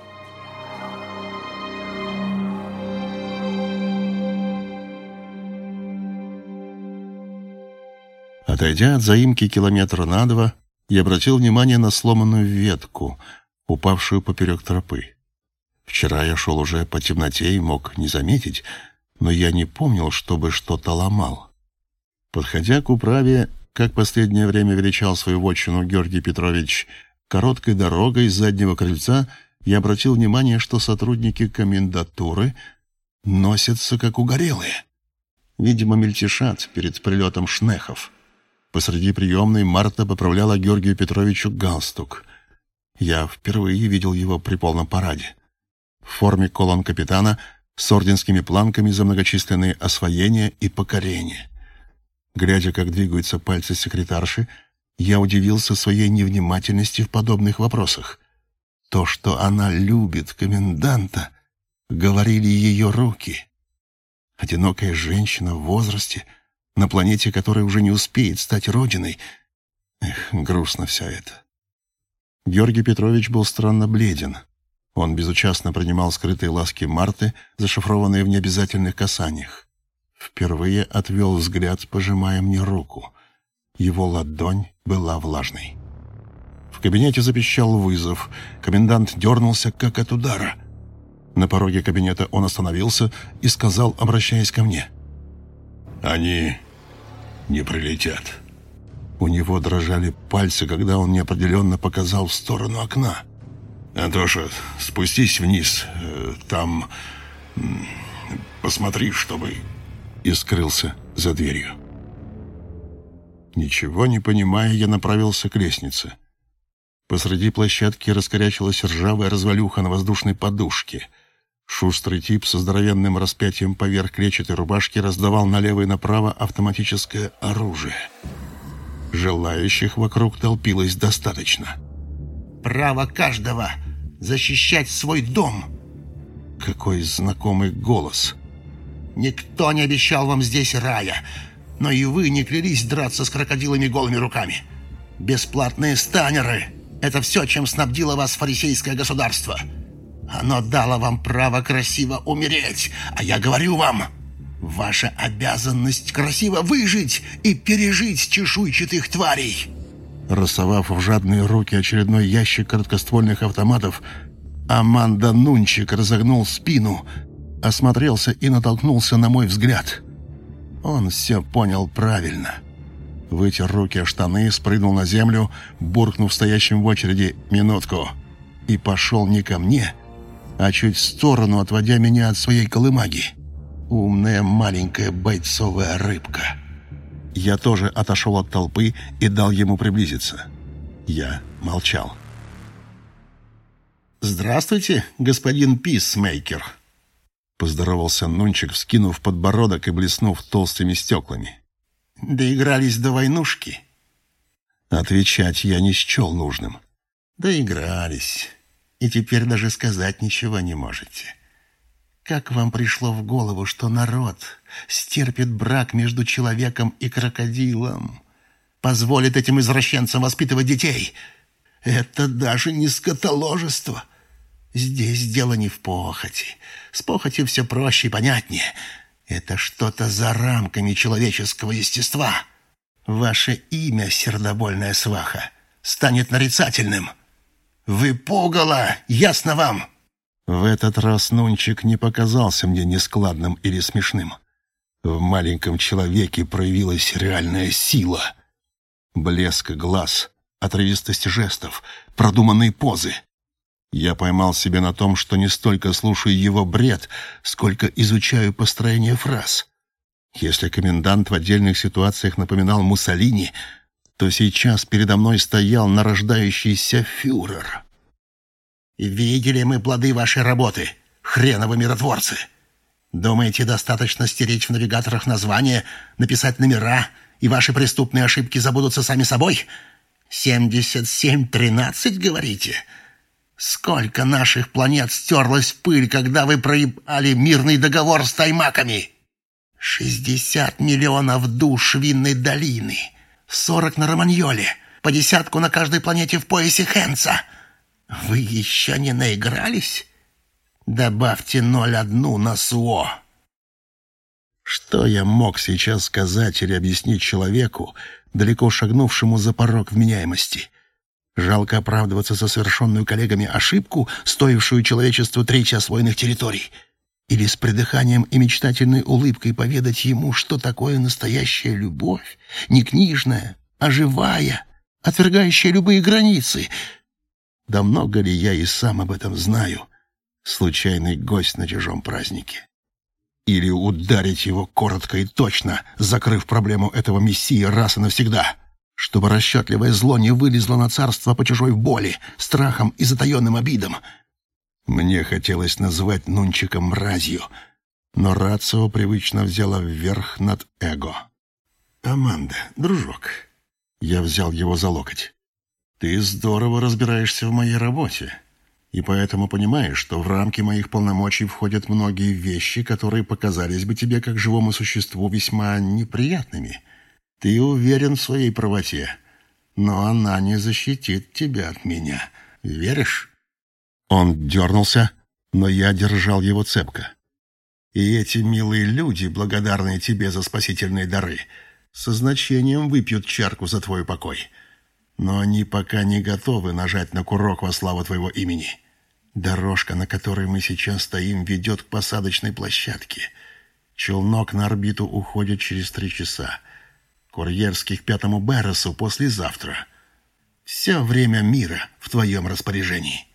S3: Отойдя от заимки километра на два, я обратил внимание на сломанную ветку, упавшую поперек тропы. Вчера я шел уже по темноте и мог не заметить, но я не помнил, чтобы что-то ломал. Подходя к управе, как последнее время величал свою вотчину Георгий Петрович, короткой дорогой с заднего крыльца, я обратил внимание, что сотрудники комендатуры носятся как угорелые. Видимо, мельтешат перед прилетом шнехов. Посреди приемной Марта поправляла Георгию Петровичу галстук. Я впервые видел его при полном параде. В форме колонн-капитана с орденскими планками за многочисленные освоения и покорения. Глядя, как двигаются пальцы секретарши, я удивился своей невнимательности в подобных вопросах. То, что она любит коменданта, говорили ее руки. Одинокая женщина в возрасте, на планете, которая уже не успеет стать родиной. Эх, грустно все это. Георгий Петрович был странно бледен. Он безучастно принимал скрытые ласки Марты, зашифрованные в необязательных касаниях. Впервые отвел взгляд, пожимая мне руку. Его ладонь была влажной. В кабинете запищал вызов. Комендант дернулся, как от удара. На пороге кабинета он остановился и сказал, обращаясь ко мне:
S2: «Они не прилетят».
S3: У него дрожали пальцы, когда он неопределенно показал в сторону окна.
S2: «Антоша, спустись вниз. Там посмотри, чтобы...»
S3: И скрылся за дверью. Ничего не понимая, я направился к лестнице. Посреди площадки раскорячилась ржавая развалюха на воздушной подушке. Шустрый тип со здоровенным распятием поверх клетчатой рубашки раздавал налево и направо автоматическое оружие. Желающих вокруг толпилось достаточно.
S4: Право каждого защищать свой дом.
S3: Какой знакомый голос.
S4: Никто не обещал вам здесь рая, но и вы не клялись драться с крокодилами голыми руками. Бесплатные станеры — это все, чем снабдило вас фарисейское государство. Оно дало вам право красиво умереть, а я говорю вам, ваша обязанность красиво выжить и пережить чешуйчатых тварей».
S3: Рассовав в жадные руки очередной ящик короткоствольных автоматов, Аманда Нунчик разогнул спину, осмотрелся и натолкнулся на мой взгляд. Он все понял правильно. Вытер руки о штаны, спрыгнул на землю, буркнув стоящим в очереди «минутку», и пошел не ко мне, а чуть в сторону, отводя меня от своей колымаги. Умная маленькая бойцовая рыбка. Я тоже отошел от толпы и дал ему приблизиться. Я молчал. «Здравствуйте, господин Писмейкер», — поздоровался Нунчик, вскинув подбородок и блеснув толстыми стеклами. «Доигрались до войнушки?» Отвечать я не счел нужным. «Доигрались. И теперь даже сказать ничего не можете. Как вам пришло в голову, что народ стерпит брак между человеком и крокодилом? Позволит этим извращенцам воспитывать детей? Это даже не скотоложество. Здесь дело не в похоти. С похотью все проще и понятнее. Это что-то за рамками человеческого естества. Ваше имя, сердобольная сваха, станет нарицательным. Вы пугало, ясно вам?» В этот раз Нунчик не показался мне нескладным или смешным. В маленьком человеке проявилась реальная сила. Блеск глаз, отрывистость жестов, продуманные позы. Я поймал себя на том, что не столько слушаю его бред, сколько изучаю построение фраз. Если комендант в отдельных ситуациях напоминал Муссолини, то сейчас передо мной стоял нарождающийся фюрер. «Видели мы плоды вашей работы, хреновы миротворцы! Думаете, достаточно стереть в навигаторах названия, написать номера, и ваши преступные ошибки забудутся сами собой? семьдесят семь тринадцать, говорите? Сколько наших планет стерлось в пыль, когда вы проебали мирный договор с таймаками? шестьдесят миллионов душ винной долины, сорок на Романьоле, по десятку на каждой планете в поясе Хенца. Вы еще не наигрались? Добавьте ноль одну на СУО». Что я мог сейчас сказать или объяснить человеку, далеко шагнувшему за порог вменяемости? Жалко оправдываться за совершенную коллегами ошибку, стоившую человечеству трети освоенных территорий? Или с придыханием и мечтательной улыбкой поведать ему, что такое настоящая любовь, не книжная, а живая, отвергающая любые границы? Да много ли я и сам об этом знаю, случайный гость на чужом празднике? Или ударить его коротко и точно, закрыв проблему этого мессии раз и навсегда, чтобы расчетливое зло не вылезло на царство по чужой боли, страхом и затаенным обидам? Мне хотелось назвать Нунчика мразью, но рацио привычно взяла вверх над эго. «Аманда, дружок», — я взял его за локоть, — «ты здорово разбираешься в моей работе, и поэтому понимаешь, что в рамки моих полномочий входят многие вещи, которые показались бы тебе как живому существу весьма неприятными. Ты уверен в своей правоте, но она не защитит тебя от меня. Веришь?» Он дернулся, но я держал его цепко. «И эти милые люди, благодарные тебе за спасительные дары, со значением выпьют чарку за твой покой. Но они пока не готовы нажать на курок во славу твоего имени. Дорожка, на которой мы сейчас стоим, ведет к посадочной площадке. Челнок на орбиту уходит через три часа. Курьерский к пятому Берресу послезавтра. Все время мира в твоем распоряжении».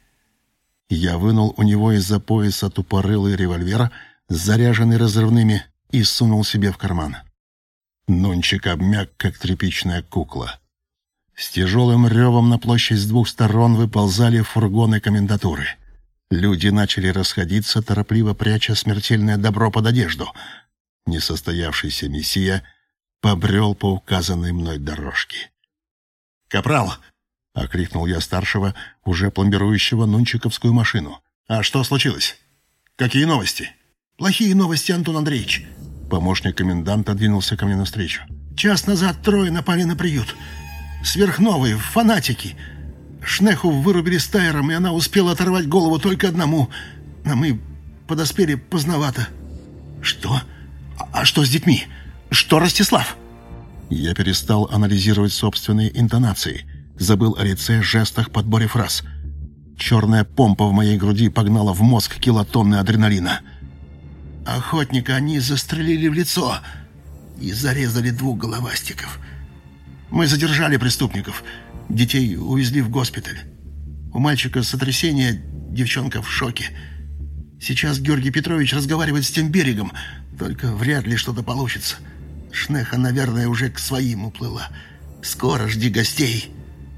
S3: Я вынул у него из-за пояса тупорылый револьвер, заряженный разрывными, и сунул себе в карман. Нунчик обмяк, как тряпичная кукла. С тяжелым ревом на площадь с двух сторон выползали фургоны комендатуры. Люди начали расходиться, торопливо пряча смертельное добро под одежду. Несостоявшийся мессия побрел по указанной мной дорожке. «Капрал!» — окликнул я старшего, уже пломбирующего нунчиковскую машину. «А что случилось? Какие новости?» «Плохие новости, Антон Андреевич». Помощник коменданта двинулся ко мне навстречу. «Час назад трое напали на приют. Сверхновые, фанатики. Шнеху вырубили с тайром, и она успела оторвать голову только одному. А мы подоспели поздновато». «Что? А что с детьми? Что, Ростислав?» Я перестал анализировать собственные интонации. Забыл о лице, жестах, подборе фраз. Черная помпа в моей груди погнала в мозг килотонны адреналина. «Охотника они застрелили в лицо и зарезали двух головастиков.
S4: Мы задержали преступников. Детей увезли в госпиталь. У мальчика сотрясение, девчонка в шоке. Сейчас Георгий Петрович разговаривает с тем берегом, только вряд ли что-то получится. Шнеха, наверное, уже к своим уплыла. Скоро жди гостей».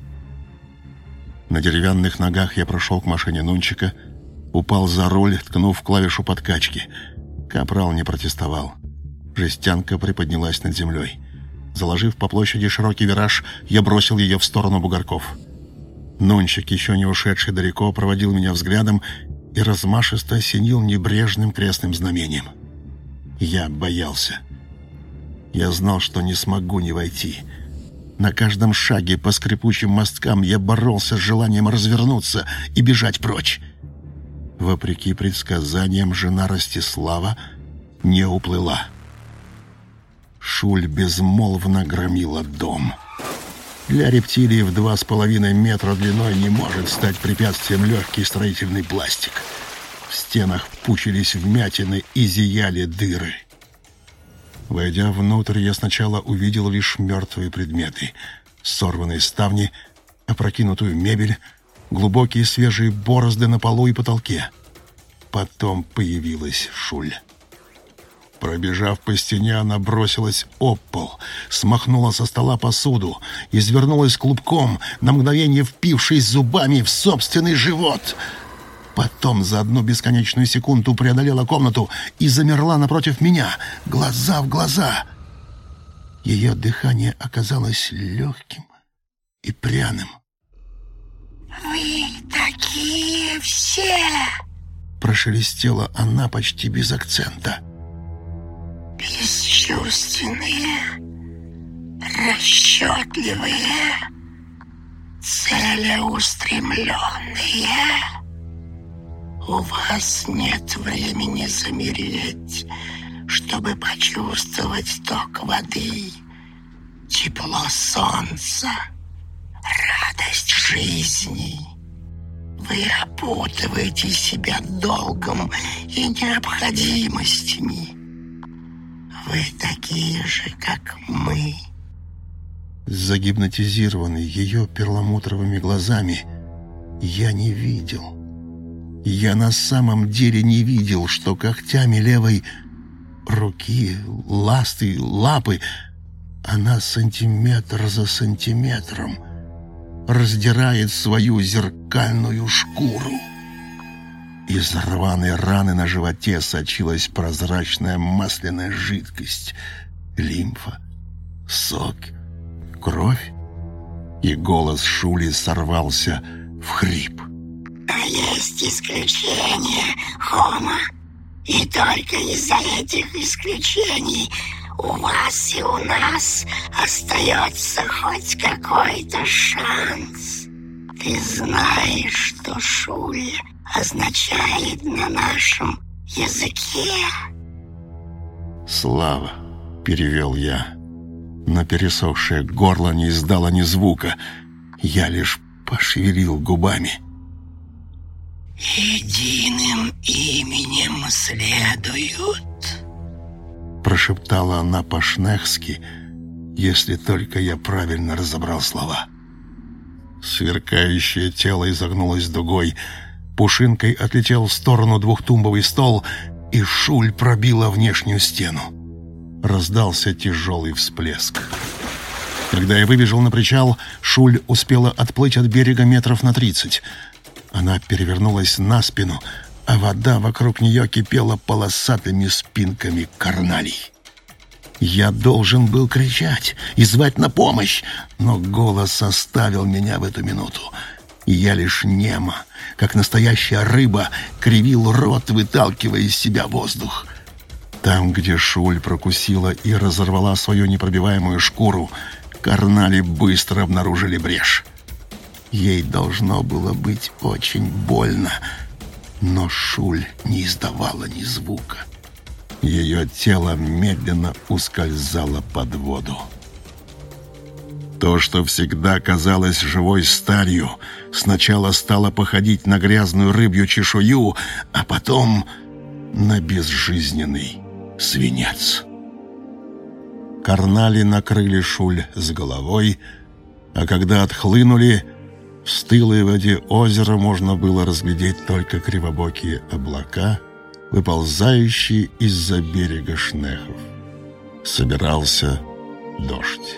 S3: На деревянных ногах я прошел к машине Нунчика, упал за руль, ткнув клавишу подкачки. Капрал не протестовал. Жестянка приподнялась над землей. Заложив по площади широкий вираж, я бросил ее в сторону бугорков. Нунчик, еще не ушедший далеко, проводил меня взглядом и размашисто осенил небрежным крестным знамением. Я боялся. Я знал, что не смогу не войти. На каждом шаге по скрипучим мосткам я боролся с желанием развернуться и бежать прочь. Вопреки предсказаниям, жена Ростислава не уплыла. Шуль безмолвно громила дом. Для рептилии в два с половиной метра длиной не может стать препятствием легкий строительный пластик. В стенах пучились вмятины и зияли дыры. Войдя внутрь, я сначала увидел лишь мертвые предметы. Сорванные ставни, опрокинутую мебель, глубокие свежие борозды на полу и потолке. Потом появилась Шуль. Пробежав по стене, она бросилась об пол, смахнула со стола посуду, извернулась клубком, на мгновение впившись зубами в собственный живот. Потом за одну бесконечную секунду преодолела комнату и замерла напротив меня, глаза в глаза. Ее дыхание оказалось легким и пряным.
S5: «Вы такие все!»
S4: Прошелестела она почти без акцента.
S5: «Бесчувственные, расчетливые, целеустремленные. У вас нет времени замереть, чтобы почувствовать ток воды, тепло солнца, радость жизни. Вы опутываете себя долгом и необходимостями. Вы такие же, как мы».
S4: Загипнотизированный ее перламутровыми глазами, я не видел. Я на самом деле не видел, что когтями левой руки, ласты, лапы она сантиметр за сантиметром раздирает свою зеркальную шкуру. Из рваной раны на животе сочилась прозрачная масляная жидкость, лимфа, сок, кровь, и голос Шули сорвался в хрип.
S5: «А есть исключения, Хома, и только из-за этих исключений у вас и у нас остается хоть какой-то шанс. Ты знаешь, что Шуль означает на нашем языке?»
S3: «Слава», — перевел я, но пересохшее горло не издало ни звука. Я лишь пошевелил губами.
S5: «Единым именем следуют»,
S3: — прошептала она по-шнехски, если только я правильно разобрал слова. Сверкающее тело изогнулось дугой, пушинкой отлетел в сторону двухтумбовый стол, и Шуль пробила внешнюю стену. Раздался тяжелый всплеск. Когда я выбежал на причал, Шуль успела отплыть от берега метров на тридцать. Она перевернулась на спину, а вода вокруг нее кипела полосатыми спинками карналей. Я должен был кричать и звать на помощь, но голос оставил меня в эту минуту. И я лишь немо, как настоящая рыба, кривил рот, выталкивая из себя воздух. Там, где Шуль прокусила и разорвала свою непробиваемую шкуру, карнали быстро обнаружили брешь. Ей должно было быть очень больно, но Шуль не издавала ни звука. Ее тело медленно ускользало под воду. То, что всегда казалось живой сталью, сначала стало походить на грязную рыбью чешую, а потом на безжизненный свинец. Карнали накрыли Шуль с головой, а когда отхлынули, в стылой воде озера можно было разглядеть только кривобокие облака, выползающие из-за берега шнехов. Собирался дождь.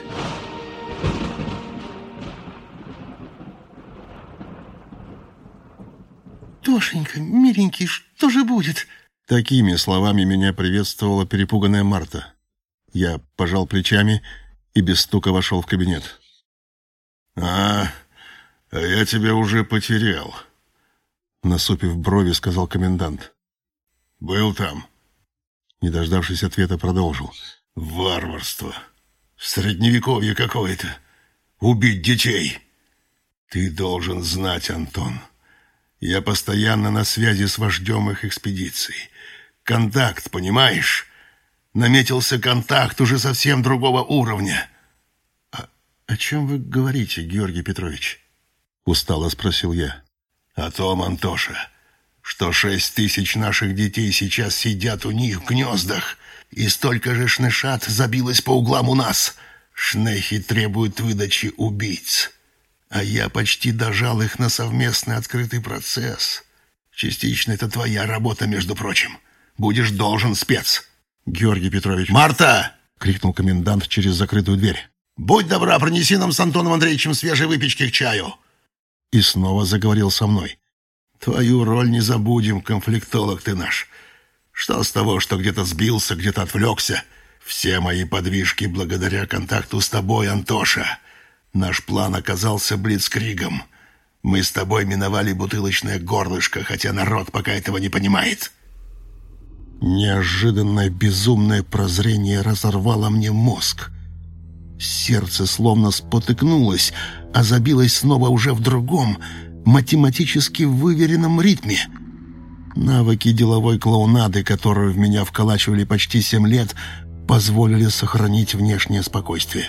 S4: «Тошенька, миленький, что же будет?»
S3: Такими словами меня приветствовала перепуганная Марта. Я пожал плечами и без стука вошел в кабинет.
S2: «А, а я тебя уже потерял», — насупив брови, сказал комендант. «Был там?»
S3: Не дождавшись ответа, продолжил.
S2: «Варварство. Средневековье какое-то. Убить детей. Ты должен знать, Антон. Я постоянно на связи с вождем их экспедиции. Контакт, понимаешь? Наметился контакт уже совсем другого уровня».
S3: «А о чем вы говорите, Георгий Петрович?» — устало спросил я.
S2: «О том, Антоша, что шесть тысяч наших детей сейчас сидят у них в гнездах, и столько же шнешат забилось по углам у нас. Шнехи требуют выдачи убийц, а я почти дожал их на совместный открытый процесс. Частично это твоя работа, между прочим. Будешь должен, спец».
S3: «Георгий Петрович...»
S2: «Марта!»
S3: — крикнул комендант через закрытую дверь.
S2: «Будь добра, принеси нам с Антоном Андреевичем свежей выпечки к чаю».
S3: И снова заговорил со мной.
S2: «Твою роль не забудем, конфликтолог ты наш. Что с того, что где-то сбился, где-то отвлекся? Все мои подвижки благодаря контакту с тобой, Антоша. Наш план оказался блицкригом. Мы с тобой миновали бутылочное горлышко, хотя народ пока этого не понимает».
S3: Неожиданное безумное прозрение разорвало мне мозг. Сердце словно спотыкнулось, а забилось снова уже в другом, математически выверенном ритме. Навыки деловой клоунады, которую в меня вколачивали почти семь лет, позволили сохранить внешнее спокойствие.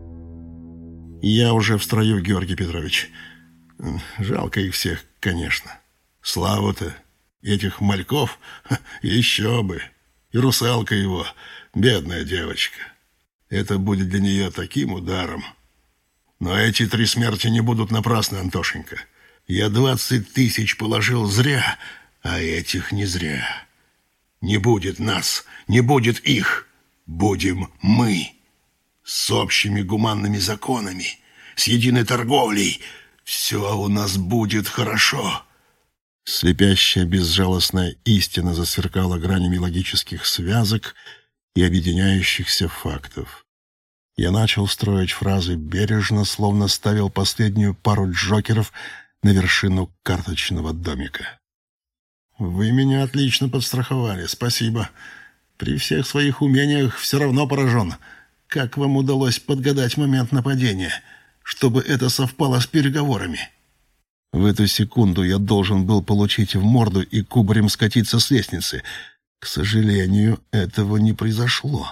S3: «Я уже в строю, Георгий Петрович. Жалко их всех, конечно.
S2: Славу-то этих мальков еще бы. И русалка его, бедная девочка. Это будет для нее таким ударом. Но эти три смерти не будут напрасны, Антошенька. Я двадцать тысяч положил зря, а этих не зря. Не будет нас, не будет их. Будем мы. С общими гуманными законами, с единой торговлей. Все у нас будет хорошо».
S3: Слепящая безжалостная истина засверкала гранями логических связок и объединяющихся фактов. Я начал строить фразы бережно, словно ставил последнюю пару джокеров на вершину карточного домика. «Вы меня отлично подстраховали, спасибо. При всех своих умениях все равно поражен. Как вам удалось подгадать момент нападения, чтобы это совпало с переговорами?» В эту секунду я должен был получить в морду и кубарем скатиться с лестницы. К сожалению, этого не произошло.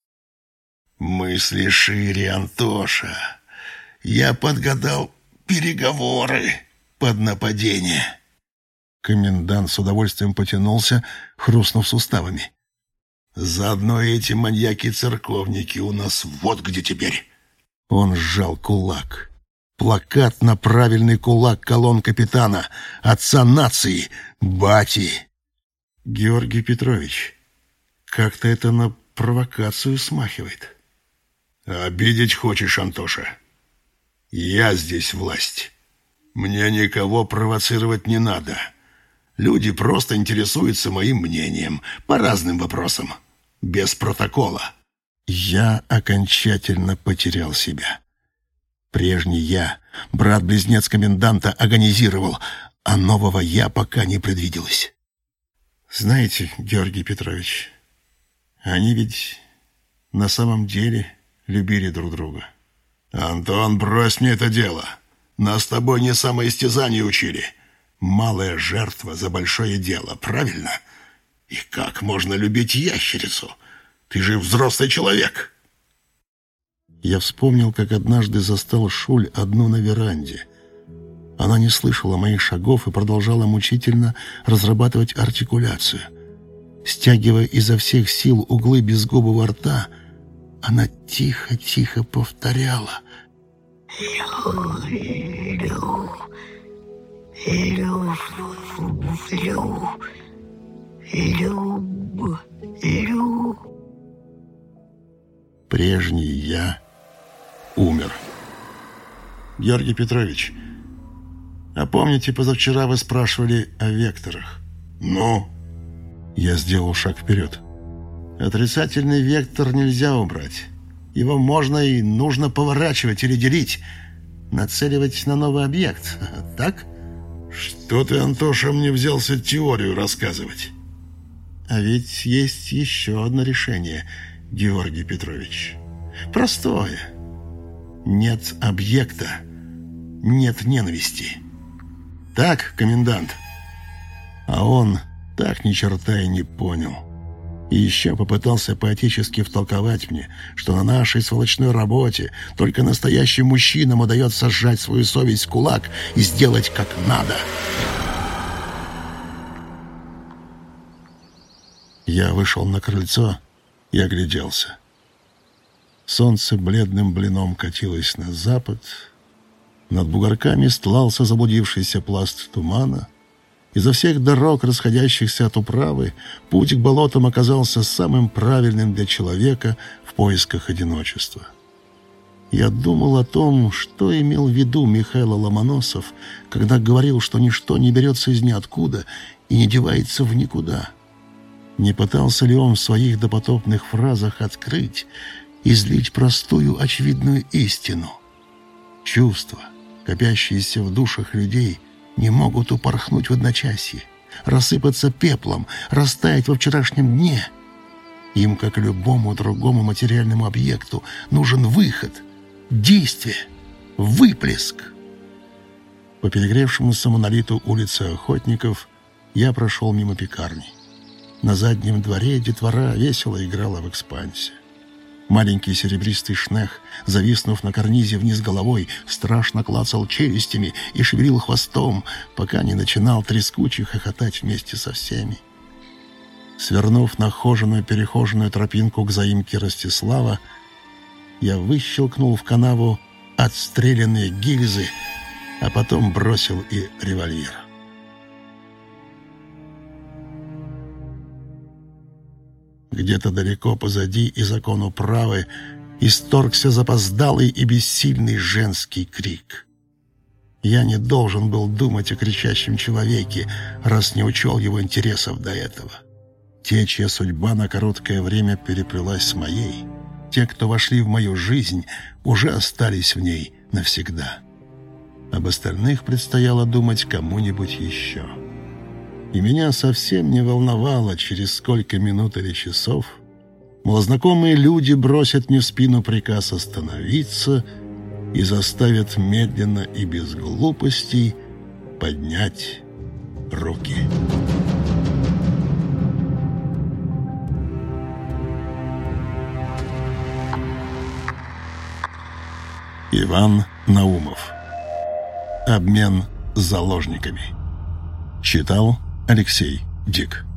S2: «Мысли шире, Антоша. Я подгадал переговоры под нападение».
S3: Комендант с удовольствием потянулся, хрустнув суставами.
S2: «Заодно эти маньяки-церковники у нас вот где теперь».
S3: Он сжал кулак. Плакат на правильный кулак колонн капитана, отца нации, бати. «Георгий Петрович, как-то это на провокацию смахивает».
S2: «Обидеть хочешь, Антоша? Я здесь власть. Мне никого провоцировать не надо. Люди просто интересуются моим мнением по разным вопросам, без протокола».
S3: Я окончательно потерял себя. Прежний я, брат-близнец коменданта, агонизировал, а нового я пока не предвиделось. Знаете, Георгий Петрович, они ведь на самом деле любили друг друга.
S2: «Антон, брось мне это дело. Нас с тобой не самоистязание учили. Малая жертва за большое дело, правильно? И как можно любить ящерицу? Ты же взрослый человек».
S3: Я вспомнил, как однажды застал Шуль одну на веранде. Она не слышала моих шагов и продолжала мучительно разрабатывать артикуляцию. Стягивая изо всех сил углы безгубого рта,
S4: Она тихо-тихо повторяла:
S5: Лю, лю, лю, лю, люб, лю.
S4: Прежний я умер. Георгий Петрович, а помните, позавчера вы спрашивали о векторах?
S2: Ну?
S4: Я сделал шаг вперед. Отрицательный вектор нельзя убрать. Его можно и нужно поворачивать или делить, нацеливать на новый объект. Так?
S2: Что ты, Антоша, мне взялся теорию рассказывать?
S4: А ведь есть еще одно решение, Георгий Петрович. Простое. Нет объекта, нет ненависти. Так, комендант? А он так ни черта и не понял. И еще попытался поэтически втолковать мне, что на нашей сволочной работе только настоящим мужчинам удается сжать свою совесть в кулак и сделать как надо. Я вышел на крыльцо и огляделся. Солнце бледным блином катилось на запад. Над бугорками стлался заблудившийся пласт тумана. Изо всех дорог, расходящихся от управы, путь к болотам оказался самым правильным для человека в поисках одиночества. Я думал о том, что имел в виду Михаил Ломоносов, когда говорил, что ничто не берется из ниоткуда и не девается в никуда. Не пытался ли он в своих допотопных фразах открыть, излить простую очевидную истину? Чувства, копящиеся в душах людей, не могут упорхнуть в одночасье, рассыпаться пеплом, растаять во вчерашнем дне. Им, как и любому другому материальному объекту, нужен выход, действие, выплеск. По перегревшемуся монолиту улицы Охотников я прошел мимо пекарни. На заднем дворе детвора весело играла в экспансе. Маленький серебристый шнех, зависнув на карнизе вниз головой, страшно клацал челюстями и шевелил хвостом, пока не начинал трескуче хохотать вместе со всеми. Свернув на хоженую перехоженную тропинку к заимке Ростислава, я выщелкнул в канаву отстрелянные гильзы, а потом бросил и револьвер. Где-то далеко позади и закон управы исторгся запоздалый и бессильный женский крик. Я не должен был думать о кричащем человеке, раз не учел его интересов до этого. Те, чья судьба на короткое время переплелась с моей, те, кто вошли в мою жизнь, уже остались в ней навсегда. Об остальных предстояло думать кому-нибудь еще. И меня совсем не волновало, через сколько минут или часов малознакомые люди бросят мне в спину приказ остановиться и заставят медленно и без глупостей поднять руки. Иван Наумов. Обмен заложниками. Читал Алексей Дик.